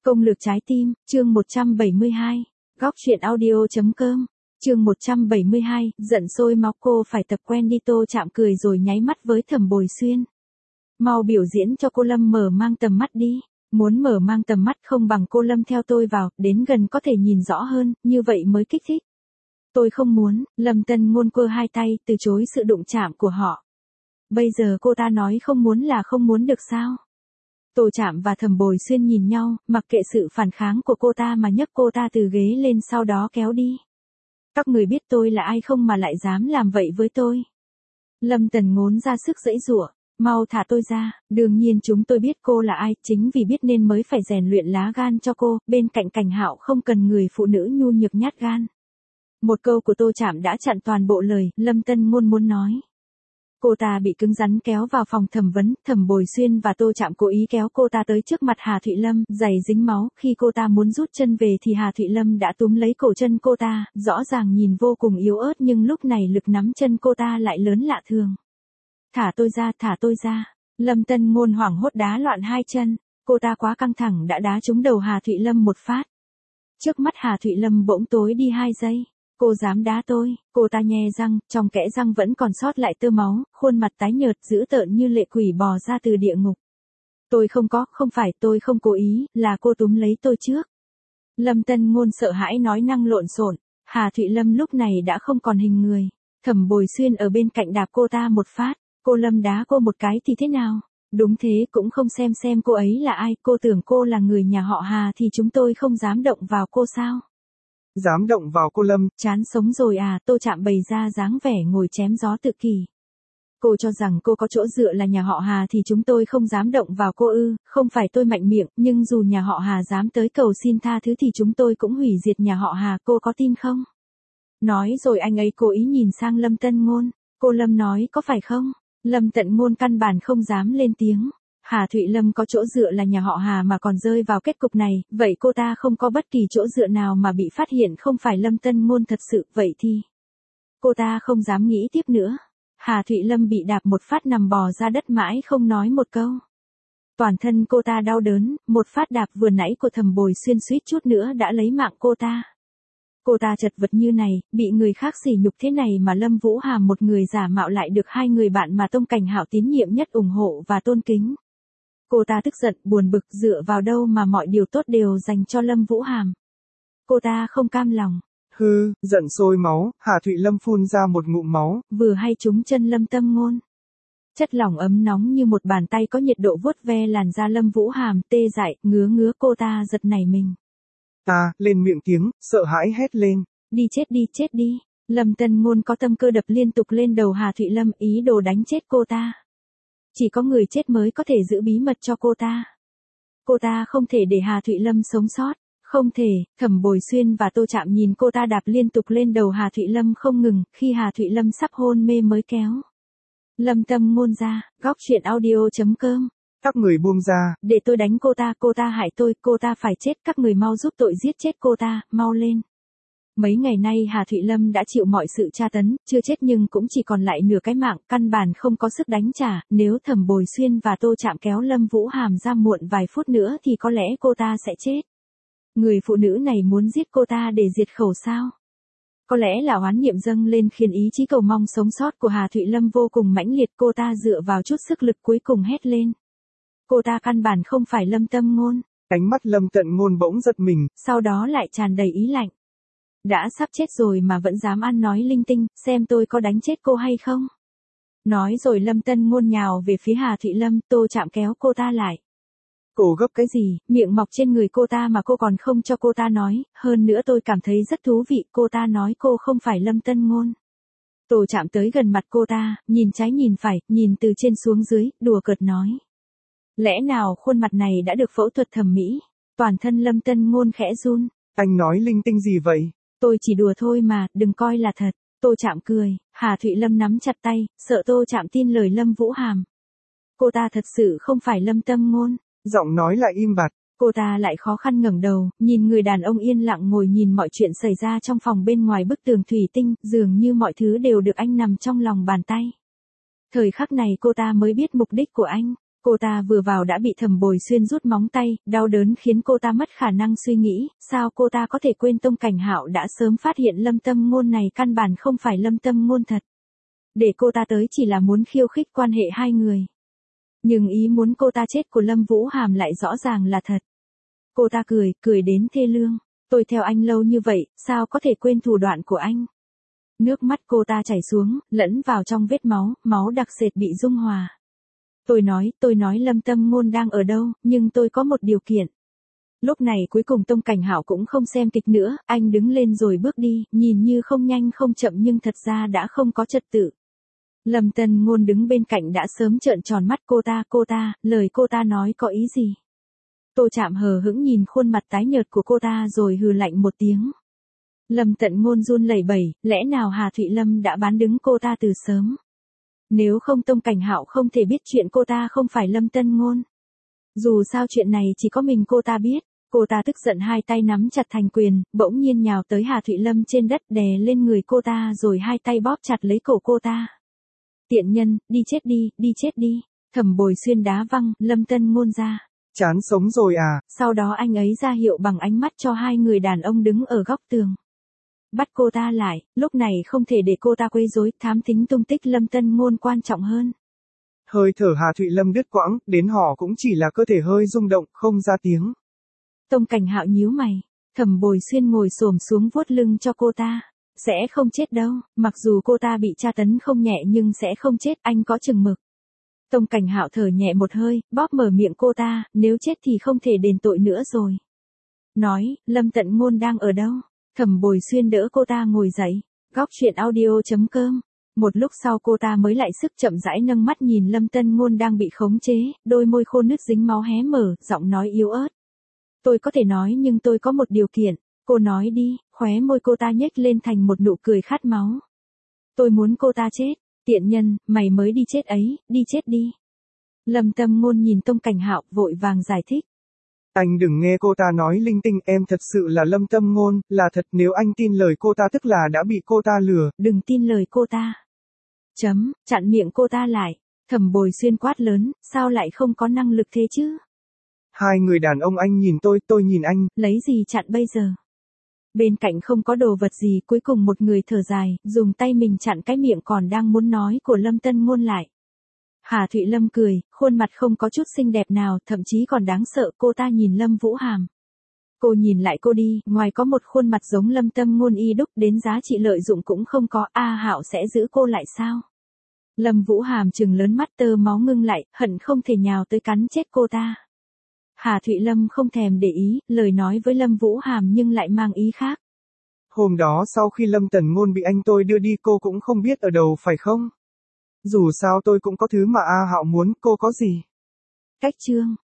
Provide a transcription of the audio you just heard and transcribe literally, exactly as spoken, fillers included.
Công lược trái tim, chương một trăm bảy mươi hai. Góc truyện audio.com. Chương một trăm bảy mươi hai, giận sôi máu cô phải tập quen đi. Tô Chạm cười rồi nháy mắt với Thẩm Bồi Xuyên. Mau biểu diễn cho cô Lâm mở mang tầm mắt đi. Muốn mở mang tầm mắt không bằng cô Lâm theo tôi vào, đến gần có thể nhìn rõ hơn, như vậy mới kích thích. Tôi không muốn, Lâm Tân Ngôn quơ hai tay, từ chối sự đụng chạm của họ. Bây giờ cô ta nói không muốn là không muốn được sao? Tô Chạm và Thẩm Bồi Xuyên nhìn nhau, mặc kệ sự phản kháng của cô ta mà nhấc cô ta từ ghế lên sau đó kéo đi. Các người biết tôi là ai không mà lại dám làm vậy với tôi? Lâm Tần Ngôn ra sức giãy giụa, mau thả tôi ra, đương nhiên chúng tôi biết cô là ai, chính vì biết nên mới phải rèn luyện lá gan cho cô, bên cạnh Cảnh Hạo không cần người phụ nữ nhu nhược nhát gan. Một câu của Tô Chạm đã chặn toàn bộ lời, Lâm Tân Ngôn muốn nói. Cô ta bị cứng rắn kéo vào phòng thẩm vấn, Thẩm Bồi Xuyên và Tô Chạm cố ý kéo cô ta tới trước mặt Hà Thụy Lâm, giày dính máu, khi cô ta muốn rút chân về thì Hà Thụy Lâm đã túm lấy cổ chân cô ta, rõ ràng nhìn vô cùng yếu ớt nhưng lúc này lực nắm chân cô ta lại lớn lạ thường. Thả tôi ra, thả tôi ra. Lâm Tân Ngôn hoảng hốt đá loạn hai chân, cô ta quá căng thẳng đã đá trúng đầu Hà Thụy Lâm một phát. Trước mắt Hà Thụy Lâm bỗng tối đi hai giây. Cô dám đá tôi? Cô ta nhe răng, trong kẽ răng vẫn còn sót lại tơ máu, khuôn mặt tái nhợt dữ tợn như lệ quỷ bò ra từ địa ngục. Tôi không có, không phải, tôi không cố ý, là cô túm lấy tôi trước. Lâm Tân Ngôn sợ hãi nói năng lộn xộn. Hà Thụy Lâm lúc này đã không còn hình người. Thẩm Bồi Xuyên ở bên cạnh đạp cô ta một phát. Cô Lâm đá cô một cái thì thế nào? Đúng thế, cũng không xem xem cô ấy là ai, cô tưởng cô là người nhà họ Hà thì chúng tôi không dám động vào cô sao? Dám động vào cô Lâm? Chán sống rồi à? Tô Chạm bày ra dáng vẻ ngồi chém gió tự kỷ. Cô cho rằng cô có chỗ dựa là nhà họ Hà thì chúng tôi không dám động vào cô ư? Không phải tôi mạnh miệng, nhưng dù nhà họ Hà dám tới cầu xin tha thứ thì chúng tôi cũng hủy diệt nhà họ Hà, cô có tin không? Nói rồi anh ấy cố ý nhìn sang Lâm Tân Ngôn. Cô Lâm nói có phải không? Lâm Tận Ngôn căn bản không dám lên tiếng. Hà Thụy Lâm có chỗ dựa là nhà họ Hà mà còn rơi vào kết cục này, vậy cô ta không có bất kỳ chỗ dựa nào mà bị phát hiện không phải Lâm Tân Ngôn thật sự, vậy thì... Cô ta không dám nghĩ tiếp nữa. Hà Thụy Lâm bị đạp một phát nằm bò ra đất mãi không nói một câu. Toàn thân cô ta đau đớn, một phát đạp vừa nãy của Thẩm Bồi Xuyên suýt chút nữa đã lấy mạng cô ta. Cô ta chật vật như này, bị người khác sỉ nhục thế này mà Lâm Vũ Hàm một người giả mạo lại được hai người bạn mà Tông Cảnh Hạo tín nhiệm nhất ủng hộ và tôn kính. Cô ta tức giận, buồn bực, dựa vào đâu mà mọi điều tốt đều dành cho Lâm Vũ Hàm. Cô ta không cam lòng. Hư, giận sôi máu, Hà Thụy Lâm phun ra một ngụm máu. Vừa hay trúng chân Lâm Tâm Ngôn. Chất lỏng ấm nóng như một bàn tay có nhiệt độ vuốt ve làn da Lâm Vũ Hàm, tê dại, ngứa ngứa cô ta giật nảy mình. Ta, lên miệng tiếng, sợ hãi hét lên. Đi chết đi, chết đi. Lâm Tân Ngôn có tâm cơ đập liên tục lên đầu Hà Thụy Lâm, ý đồ đánh chết cô ta. Chỉ có người chết mới có thể giữ bí mật cho cô ta. Cô ta không thể để Hà Thụy Lâm sống sót. Không thể. Thẩm Bồi Xuyên và Tô Chạm nhìn cô ta đạp liên tục lên đầu Hà Thụy Lâm không ngừng, khi Hà Thụy Lâm sắp hôn mê mới kéo Lâm Tâm Ngôn ra. Góc truyện audio.com. Các người buông ra. Để tôi đánh cô ta, cô ta hại tôi, cô ta phải chết, các người mau giúp tội giết chết cô ta, mau lên. Mấy ngày nay Hà Thụy Lâm đã chịu mọi sự tra tấn, chưa chết nhưng cũng chỉ còn lại nửa cái mạng, căn bản không có sức đánh trả, nếu Thẩm Bồi Xuyên và Tô Chạm kéo Lâm Vũ Hàm ra muộn vài phút nữa thì có lẽ cô ta sẽ chết. Người phụ nữ này muốn giết cô ta để diệt khẩu sao? Có lẽ là oán niệm dâng lên khiến ý chí cầu mong sống sót của Hà Thụy Lâm vô cùng mãnh liệt, cô ta dựa vào chút sức lực cuối cùng hét lên. Cô ta căn bản không phải Lâm Tâm Ngôn. Ánh mắt Lâm Tận Ngôn bỗng giật mình, sau đó lại tràn đầy ý lạnh. Đã sắp chết rồi mà vẫn dám ăn nói linh tinh, xem tôi có đánh chết cô hay không. Nói rồi Lâm Tân Ngôn nhào về phía Hà Thụy Lâm, Tô Chạm kéo cô ta lại. Cô gấp cái gì, miệng mọc trên người cô ta mà cô còn không cho cô ta nói, hơn nữa tôi cảm thấy rất thú vị, cô ta nói cô không phải Lâm Tân Ngôn. Tô Chạm tới gần mặt cô ta, nhìn trái nhìn phải, nhìn từ trên xuống dưới, đùa cợt nói. Lẽ nào khuôn mặt này đã được phẫu thuật thẩm mỹ? Toàn thân Lâm Tân Ngôn khẽ run. Anh nói linh tinh gì vậy? Tôi chỉ đùa thôi mà, đừng coi là thật. Tô Chạm cười. Hà Thụy Lâm nắm chặt tay, sợ Tô Chạm tin lời Lâm Vũ Hàm. Cô ta thật sự không phải Lâm Tâm Ngôn. Giọng nói lại im bặt. Cô ta lại khó khăn ngẩng đầu, nhìn người đàn ông yên lặng ngồi nhìn mọi chuyện xảy ra trong phòng bên ngoài bức tường thủy tinh, dường như mọi thứ đều được anh nằm trong lòng bàn tay. Thời khắc này cô ta mới biết mục đích của anh. Cô ta vừa vào đã bị Thẩm Bồi Xuyên rút móng tay, đau đớn khiến cô ta mất khả năng suy nghĩ, sao cô ta có thể quên Tông Cảnh Hạo đã sớm phát hiện Lâm Tâm Ngôn này căn bản không phải Lâm Tâm Ngôn thật. Để cô ta tới chỉ là muốn khiêu khích quan hệ hai người. Nhưng ý muốn cô ta chết của Lâm Vũ Hàm lại rõ ràng là thật. Cô ta cười, cười đến thê lương. Tôi theo anh lâu như vậy, sao có thể quên thủ đoạn của anh? Nước mắt cô ta chảy xuống, lẫn vào trong vết máu, máu đặc sệt bị dung hòa. Tôi nói, tôi nói Lâm Tâm Ngôn đang ở đâu, nhưng tôi có một điều kiện. Lúc này cuối cùng Tông Cảnh Hạo cũng không xem kịch nữa, anh đứng lên rồi bước đi, nhìn như không nhanh không chậm nhưng thật ra đã không có trật tự. Lâm Tân Ngôn đứng bên cạnh đã sớm trợn tròn mắt cô ta, cô ta, lời cô ta nói có ý gì? Tô Trạm hờ hững nhìn khuôn mặt tái nhợt của cô ta rồi hừ lạnh một tiếng. Lâm Tận Ngôn run lẩy bẩy, lẽ nào Hà Thụy Lâm đã bán đứng cô ta từ sớm? Nếu không Tông Cảnh Hạo không thể biết chuyện cô ta không phải Lâm Tân Ngôn. Dù sao chuyện này chỉ có mình cô ta biết, cô ta tức giận hai tay nắm chặt thành quyền, bỗng nhiên nhào tới Hà Thụy Lâm trên đất đè lên người cô ta rồi hai tay bóp chặt lấy cổ cô ta. Tiện nhân, đi chết đi, đi chết đi. Thẩm Bồi Xuyên đá văng Lâm Tân Ngôn ra. Chán sống rồi à? Sau đó anh ấy ra hiệu bằng ánh mắt cho hai người đàn ông đứng ở góc tường. Bắt cô ta lại, lúc này không thể để cô ta quấy rối, thám thính tung tích Lâm Tân Ngôn quan trọng hơn. Hơi thở Hà Thụy Lâm đứt quãng, đến họ cũng chỉ là cơ thể hơi rung động, không ra tiếng. Tông Cảnh Hạo nhíu mày, Thẩm Bồi Xuyên ngồi xổm xuống vuốt lưng cho cô ta. Sẽ không chết đâu, mặc dù cô ta bị tra tấn không nhẹ nhưng sẽ không chết, anh có chừng mực. Tông Cảnh Hạo thở nhẹ một hơi, bóp mở miệng cô ta, nếu chết thì không thể đền tội nữa rồi. Nói, Lâm Tận Ngôn đang ở đâu? Thẩm Bồi Xuyên đỡ cô ta ngồi dậy. Góc truyện audio chấm com. Một lúc sau cô ta mới lại sức chậm rãi nâng mắt nhìn Lâm Tân Ngôn đang bị khống chế, đôi môi khô nứt dính máu hé mở, giọng nói yếu ớt. Tôi có thể nói nhưng tôi có một điều kiện. Cô nói đi, khóe môi cô ta nhếch lên thành một nụ cười khát máu. Tôi muốn cô ta chết, tiện nhân, mày mới đi chết ấy, đi chết đi. Lâm Tâm Ngôn nhìn Tông Cảnh Hạo vội vàng giải thích. Anh đừng nghe cô ta nói linh tinh, em thật sự là Lâm Tâm Ngôn, là thật, nếu anh tin lời cô ta tức là đã bị cô ta lừa. Đừng tin lời cô ta. Chấm, chặn miệng cô ta lại. Thẩm Bồi Xuyên quát lớn, sao lại không có năng lực thế chứ? Hai người đàn ông anh nhìn tôi, tôi nhìn anh. Lấy gì chặn bây giờ? Bên cạnh không có đồ vật gì, cuối cùng một người thở dài, dùng tay mình chặn cái miệng còn đang muốn nói của Lâm Tân Ngôn lại. Hà Thụy Lâm cười, khuôn mặt không có chút xinh đẹp nào, thậm chí còn đáng sợ, cô ta nhìn Lâm Vũ Hàm. Cô nhìn lại cô đi, ngoài có một khuôn mặt giống Lâm Tâm Ngôn y đúc đến giá trị lợi dụng cũng không có, A Hạo sẽ giữ cô lại sao? Lâm Vũ Hàm trừng lớn mắt, tơ máu ngưng lại, hận không thể nhào tới cắn chết cô ta. Hà Thụy Lâm không thèm để ý, lời nói với Lâm Vũ Hàm nhưng lại mang ý khác. Hôm đó sau khi Lâm Tần Ngôn bị anh tôi đưa đi cô cũng không biết ở đâu phải không? Dù sao tôi cũng có thứ mà A Hạo muốn, cô có gì? Cách chương